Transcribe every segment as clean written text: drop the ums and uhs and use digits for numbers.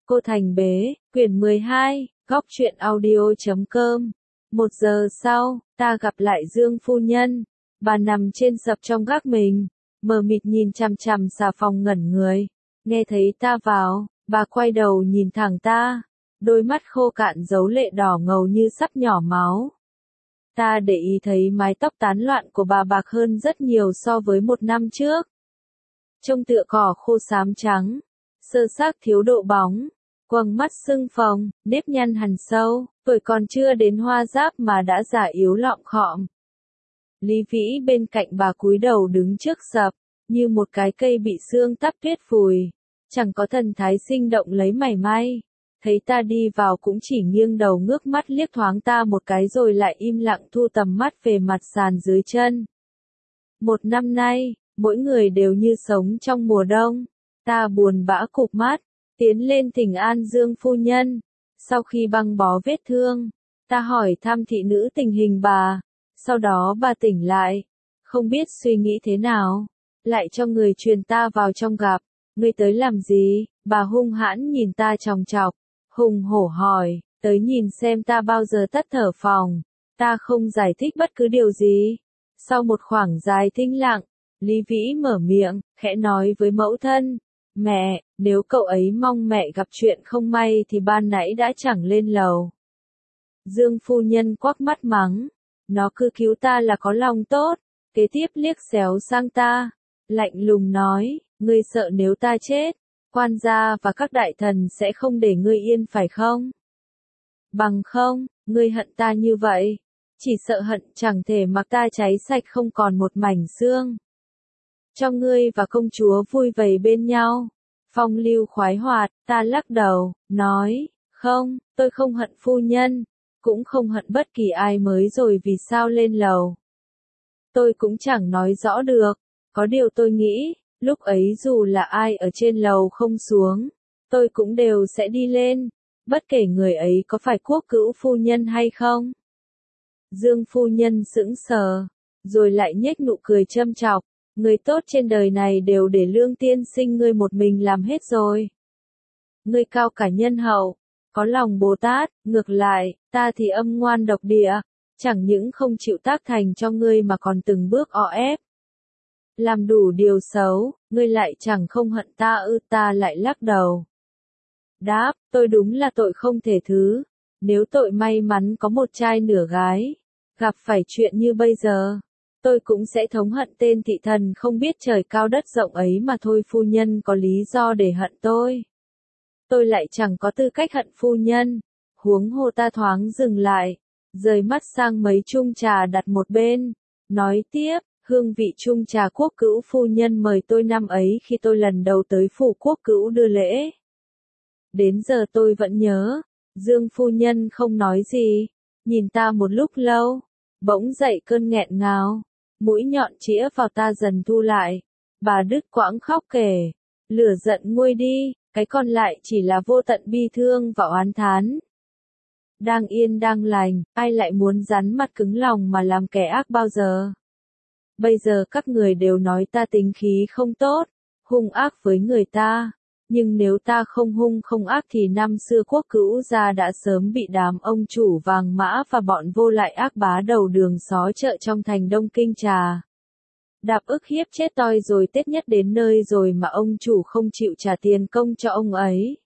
Cô Thành Bế, quyển 12, góc truyện audio.com. 1 giờ sau, ta gặp lại Dương phu nhân. Bà nằm trên sập trong gác mình, mờ mịt nhìn chằm chằm xà phòng ngẩn người. Nghe thấy ta vào, bà quay đầu nhìn thẳng ta. Đôi mắt khô cạn dấu lệ đỏ ngầu như sắp nhỏ máu. Ta để ý thấy mái tóc tán loạn của bà bạc hơn rất nhiều so với 1 năm trước. Trông tựa cỏ khô xám trắng, sơ xác thiếu độ bóng, quầng mắt sưng phồng, nếp nhăn hằn sâu, tuổi còn chưa đến hoa giáp mà đã già yếu lọm khọm. Lý Vĩ bên cạnh bà cúi đầu đứng trước sập, như một cái cây bị sương tắp tuyết phùi, chẳng có thần thái sinh động lấy mảy may. Thấy ta đi vào cũng chỉ nghiêng đầu ngước mắt liếc thoáng ta một cái rồi lại im lặng thu tầm mắt về mặt sàn dưới chân. 1 năm nay, mỗi người đều như sống trong mùa đông. Ta buồn bã cụp mắt, tiến lên thỉnh an Dương phu nhân. Sau khi băng bó vết thương, ta hỏi thăm thị nữ tình hình bà. Sau đó bà tỉnh lại, không biết suy nghĩ thế nào, lại cho người truyền ta vào trong gặp. Ngươi tới làm gì? Bà hung hãn nhìn ta chòng chọc, hùng hổ hỏi, tới nhìn xem ta bao giờ tắt thở phòng. Ta không giải thích bất cứ điều gì. Sau một khoảng dài thinh lặng, Lý Vĩ mở miệng, khẽ nói với mẫu thân, mẹ, nếu cậu ấy mong mẹ gặp chuyện không may thì ban nãy đã chẳng lên lầu. Dương phu nhân quắc mắt mắng, nó cứ cứu ta là có lòng tốt. Kế tiếp liếc xéo sang ta, lạnh lùng nói, ngươi sợ nếu ta chết, quan gia và các đại thần sẽ không để ngươi yên phải không? Bằng không, ngươi hận ta như vậy, chỉ sợ hận chẳng thể mặc ta cháy sạch không còn một mảnh xương. Cho ngươi và công chúa vui vầy bên nhau, phong lưu khoái hoạt. Ta lắc đầu, nói, không, tôi không hận phu nhân, cũng không hận bất kỳ ai mới rồi vì sao lên lầu. Tôi cũng chẳng nói rõ được, có điều tôi nghĩ, lúc ấy dù là ai ở trên lầu không xuống, tôi cũng đều sẽ đi lên, bất kể người ấy có phải quốc cữu phu nhân hay không. Dương phu nhân sững sờ, rồi lại nhếch nụ cười châm chọc, người tốt trên đời này đều để Lương tiên sinh ngươi một mình làm hết rồi. Ngươi cao cả nhân hậu, có lòng Bồ Tát, ngược lại, ta thì âm ngoan độc địa, chẳng những không chịu tác thành cho ngươi mà còn từng bước o ép. Làm đủ điều xấu, ngươi lại chẳng không hận ta ư? Ta lại lắc đầu. Đáp, tôi đúng là tội không thể thứ. Nếu tội may mắn có một trai nửa gái, gặp phải chuyện như bây giờ, tôi cũng sẽ thống hận tên thị thần không biết trời cao đất rộng ấy mà thôi. Phu nhân có lý do để hận tôi. Tôi lại chẳng có tư cách hận phu nhân. Huống hồ. Ta thoáng dừng lại, rời mắt sang mấy chung trà đặt một bên, nói tiếp, hương vị chung trà quốc cữu phu nhân mời tôi năm ấy khi tôi lần đầu tới phủ quốc cữu đưa lễ. Đến giờ tôi vẫn nhớ. Dương phu nhân không nói gì, nhìn ta một lúc lâu, bỗng dậy cơn nghẹn ngào, mũi nhọn chĩa vào ta dần thu lại. Bà đứt quãng khóc kể, lửa giận nguôi đi, cái còn lại chỉ là vô tận bi thương và oán thán. Đang yên đang lành, ai lại muốn rắn mặt cứng lòng mà làm kẻ ác bao giờ? Bây giờ các người đều nói ta tính khí không tốt, hung ác với người ta. Nhưng nếu ta không hung không ác thì năm xưa quốc cữu gia đã sớm bị đám ông chủ vàng mã và bọn vô lại ác bá đầu đường xó chợ trong thành Đông Kinh trà đạp ức hiếp chết toi rồi. Tết nhất đến nơi rồi mà ông chủ không chịu trả tiền công cho ông ấy.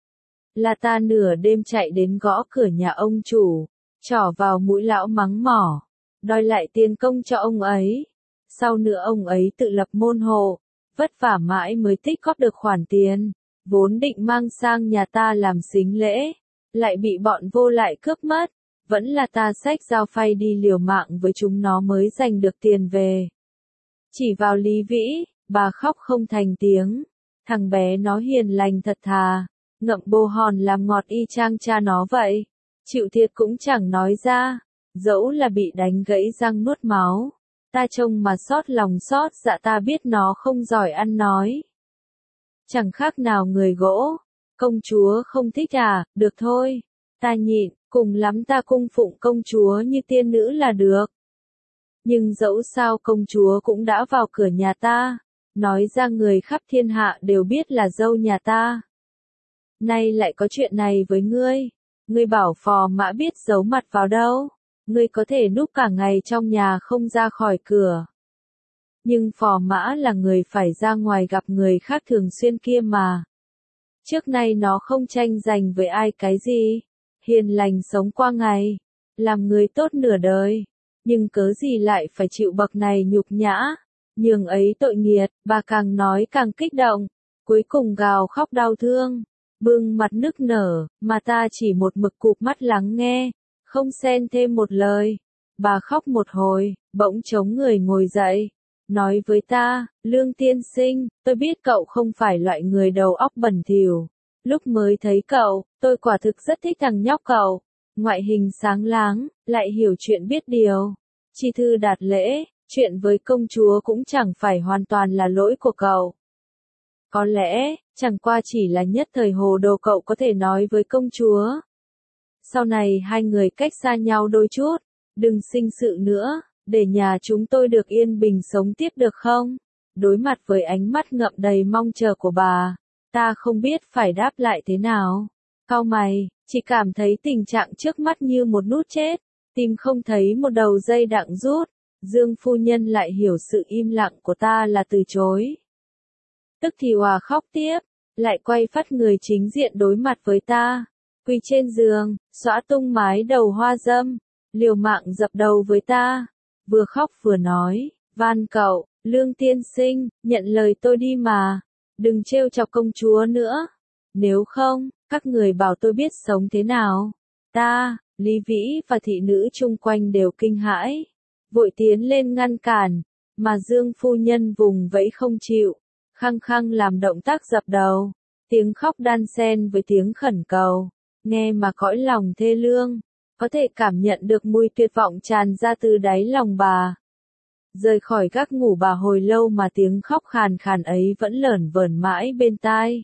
Là ta nửa đêm chạy đến gõ cửa nhà ông chủ, trỏ vào mũi lão mắng mỏ, đòi lại tiền công cho ông ấy. Sau nữa ông ấy tự lập môn hộ, vất vả mãi mới tích góp được khoản tiền, vốn định mang sang nhà ta làm sính lễ, lại bị bọn vô lại cướp mất. Vẫn là ta xách dao phay đi liều mạng với chúng nó mới giành được tiền về. Chỉ vào Lý Vĩ, bà khóc không thành tiếng. Thằng bé nó hiền lành thật thà, ngậm bồ hòn làm ngọt y chang cha nó vậy. Chịu thiệt cũng chẳng nói ra, dẫu là bị đánh gãy răng nuốt máu. Ta trông mà xót lòng xót dạ. Ta biết nó không giỏi ăn nói, chẳng khác nào người gỗ. Công chúa không thích à? Được thôi, ta nhịn, cùng lắm ta cung phụng công chúa như tiên nữ là được. Nhưng dẫu sao công chúa cũng đã vào cửa nhà ta, nói ra người khắp thiên hạ đều biết là dâu nhà ta. nay lại có chuyện này với ngươi. Ngươi bảo Phò Mã biết giấu mặt vào đâu. Ngươi có thể núp cả ngày trong nhà không ra khỏi cửa. Nhưng Phò Mã là người phải ra ngoài gặp người khác thường xuyên kia mà. Trước nay nó không tranh giành với ai cái gì. Hiền lành sống qua ngày. Làm người tốt nửa đời. Nhưng cớ gì lại phải chịu bậc này nhục nhã. Nhường ấy tội nghiệt, bà càng nói càng kích động. Cuối cùng gào khóc đau thương. Bưng mặt nức nở, mà ta chỉ một mực cụp mắt lắng nghe. Không xen thêm một lời. Bà khóc một hồi, bỗng chống người ngồi dậy. Nói với ta, Lương tiên sinh, tôi biết cậu không phải loại người đầu óc bẩn thỉu. Lúc mới thấy cậu, tôi quả thực rất thích thằng nhóc cậu. Ngoại hình sáng láng, lại hiểu chuyện biết điều. Chi thư đạt lễ, chuyện với công chúa cũng chẳng phải hoàn toàn là lỗi của cậu. Có lẽ, chẳng qua chỉ là nhất thời hồ đồ cậu có thể nói với công chúa. Sau này hai người cách xa nhau đôi chút, đừng sinh sự nữa, để nhà chúng tôi được yên bình sống tiếp được không? Đối mặt với ánh mắt ngậm đầy mong chờ của bà, ta không biết phải đáp lại thế nào. Cau mày, chỉ cảm thấy tình trạng trước mắt như một nút chết, tim không thấy một đầu dây đặng rút. Dương phu nhân lại hiểu sự im lặng của ta là từ chối. Tức thì hòa khóc tiếp, lại quay phát người chính diện đối mặt với ta. Quỳ trên giường, xõa tung mái đầu hoa dâm, liều mạng dập đầu với ta. Vừa khóc vừa nói, van cậu, Lương tiên sinh, nhận lời tôi đi mà. Đừng trêu chọc công chúa nữa. Nếu không, các người bảo tôi biết sống thế nào. Ta, Lý Vĩ và thị nữ chung quanh đều kinh hãi. Vội tiến lên ngăn cản, mà Dương phu nhân vùng vẫy không chịu. Khăng khăng làm động tác dập đầu. Tiếng khóc đan xen với tiếng khẩn cầu. Nghe mà cõi lòng thê lương. Có thể cảm nhận được mùi tuyệt vọng tràn ra từ đáy lòng bà. Rời khỏi gác ngủ bà hồi lâu mà tiếng khóc khàn khàn ấy vẫn lởn vởn mãi bên tai.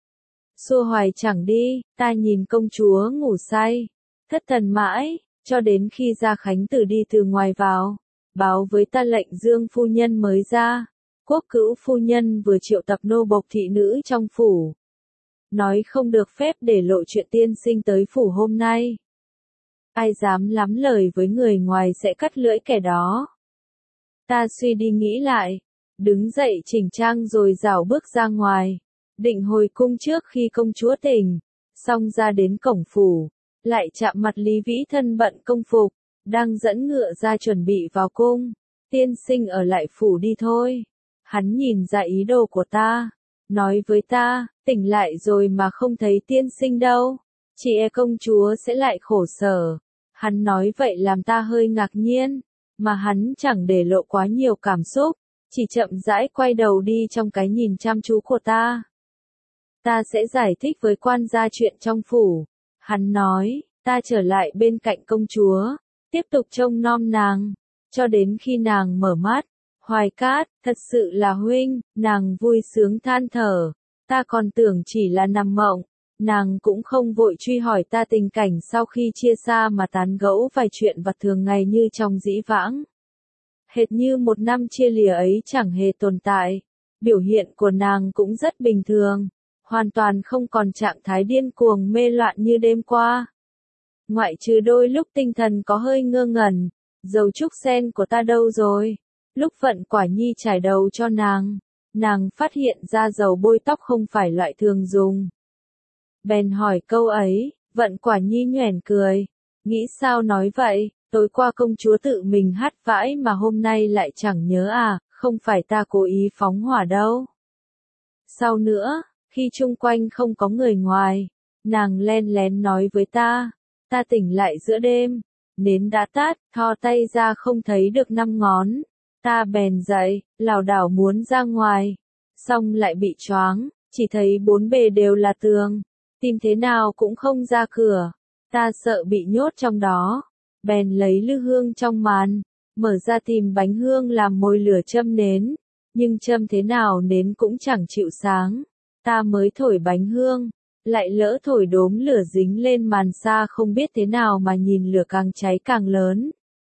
Xua hoài chẳng đi, ta nhìn công chúa ngủ say. Thất thần mãi, cho đến khi Gia Khánh Tử đi từ ngoài vào. Báo với ta lệnh Dương phu nhân mới ra. Quốc cữu phu nhân vừa triệu tập nô bộc thị nữ trong phủ. Nói không được phép để lộ chuyện tiên sinh tới phủ hôm nay. Ai dám lắm lời với người ngoài sẽ cắt lưỡi kẻ đó. Ta suy đi nghĩ lại, đứng dậy chỉnh trang rồi rảo bước ra ngoài, định hồi cung trước khi công chúa tỉnh, xong ra đến cổng phủ, lại chạm mặt Lý Vĩ thân bận công phục, đang dẫn ngựa ra chuẩn bị vào cung. Tiên sinh ở lại phủ đi thôi. Hắn nhìn ra ý đồ của ta, nói với ta, tỉnh lại rồi mà không thấy tiên sinh đâu, chỉ e công chúa sẽ lại khổ sở. Hắn nói vậy làm ta hơi ngạc nhiên, mà hắn chẳng để lộ quá nhiều cảm xúc, chỉ chậm rãi quay đầu đi trong cái nhìn chăm chú của ta. Ta sẽ giải thích với quan gia chuyện trong phủ. Hắn nói, ta trở lại bên cạnh công chúa, tiếp tục trông nom nàng, cho đến khi nàng mở mắt. Hoài Cát, thật sự là huynh, nàng vui sướng than thở, ta còn tưởng chỉ là nằm mộng. Nàng cũng không vội truy hỏi ta tình cảnh sau khi chia xa mà tán gẫu vài chuyện vặt thường ngày như trong dĩ vãng. Hệt như một năm chia lìa ấy chẳng hề tồn tại. Biểu hiện của nàng cũng rất bình thường, hoàn toàn không còn trạng thái điên cuồng mê loạn như đêm qua. Ngoại trừ đôi lúc tinh thần có hơi ngơ ngẩn, dầu trúc sen của ta đâu rồi? Lúc Vận Quả Nhi trải đầu cho nàng phát hiện ra dầu bôi tóc không phải loại thường dùng. Bèn hỏi câu ấy, Vận Quả Nhi nhoẻn cười, nghĩ sao nói vậy, tối qua công chúa tự mình hát vãi mà hôm nay lại chẳng nhớ à, không phải ta cố ý phóng hỏa đâu. Sau nữa, khi chung quanh không có người ngoài, nàng len lén nói với ta tỉnh lại giữa đêm, nến đã tắt, thò tay ra không thấy được 5 ngón, ta bèn dậy, lảo đảo muốn ra ngoài, xong lại bị choáng, chỉ thấy bốn bề đều là tường. Tìm thế nào cũng không ra cửa, ta sợ bị nhốt trong đó, bèn lấy lư hương trong màn, mở ra tìm bánh hương làm mồi lửa châm nến, nhưng châm thế nào nến cũng chẳng chịu sáng, ta mới thổi bánh hương, lại lỡ thổi đốm lửa dính lên màn xa không biết thế nào mà nhìn lửa càng cháy càng lớn.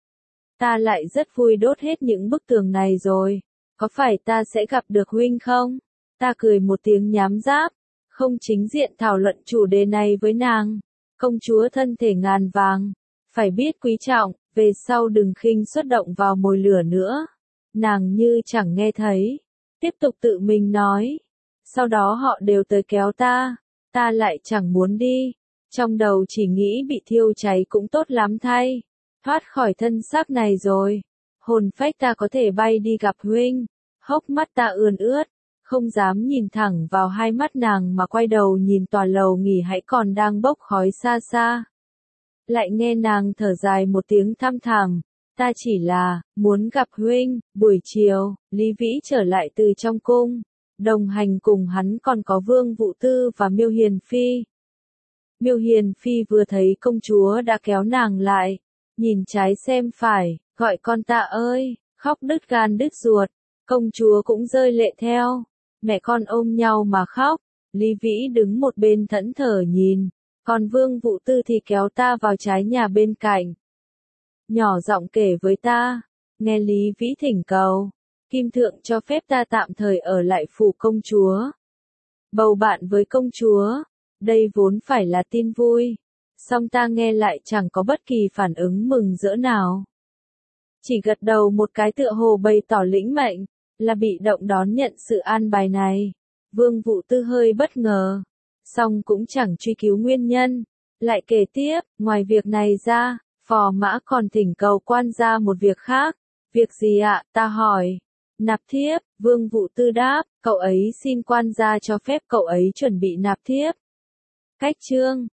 Ta lại rất vui đốt hết những bức tường này rồi, có phải ta sẽ gặp được huynh không? Ta cười một tiếng nhám giáp. không chính diện thảo luận chủ đề này với nàng. Công chúa thân thể ngàn vàng, phải biết quý trọng, về sau đừng khinh suất động vào mồi lửa nữa. Nàng như chẳng nghe thấy, tiếp tục tự mình nói. Sau đó họ đều tới kéo ta lại chẳng muốn đi. Trong đầu chỉ nghĩ bị thiêu cháy cũng tốt lắm thay. Thoát khỏi thân xác này rồi. Hồn phách ta có thể bay đi gặp huynh. Hốc mắt ta ươn ướt, không dám nhìn thẳng vào hai mắt nàng mà quay đầu nhìn tòa lầu nghỉ hãy còn đang bốc khói xa xa. Lại nghe nàng thở dài một tiếng thăm thẳm, ta chỉ là, muốn gặp huynh. Buổi chiều, Lý Vĩ trở lại từ trong cung, đồng hành cùng hắn còn có Vương Vũ Tư và Miêu Hiền Phi. Miêu Hiền Phi vừa thấy công chúa đã kéo nàng lại, nhìn trái xem phải, gọi con ta ơi, khóc đứt gan đứt ruột, công chúa cũng rơi lệ theo, mẹ con ôm nhau mà khóc, Lý Vĩ đứng một bên thẫn thờ nhìn, còn Vương Vũ Tư thì kéo ta vào trái nhà bên cạnh. Nhỏ giọng kể với ta, nghe Lý Vĩ thỉnh cầu, Kim Thượng cho phép ta tạm thời ở lại phủ công chúa. Bầu bạn với công chúa, đây vốn phải là tin vui, song ta nghe lại chẳng có bất kỳ phản ứng mừng rỡ nào. Chỉ gật đầu một cái tựa hồ bày tỏ lĩnh mệnh, là bị động đón nhận sự an bài này. Vương Vũ Tư hơi bất ngờ, song cũng chẳng truy cứu nguyên nhân, lại kể tiếp, ngoài việc này ra, phò mã còn thỉnh cầu quan gia một việc khác. Việc gì ạ, ta hỏi. Nạp thiếp, Vương Vũ Tư đáp, cậu ấy xin quan gia cho phép cậu ấy chuẩn bị nạp thiếp. Cách chương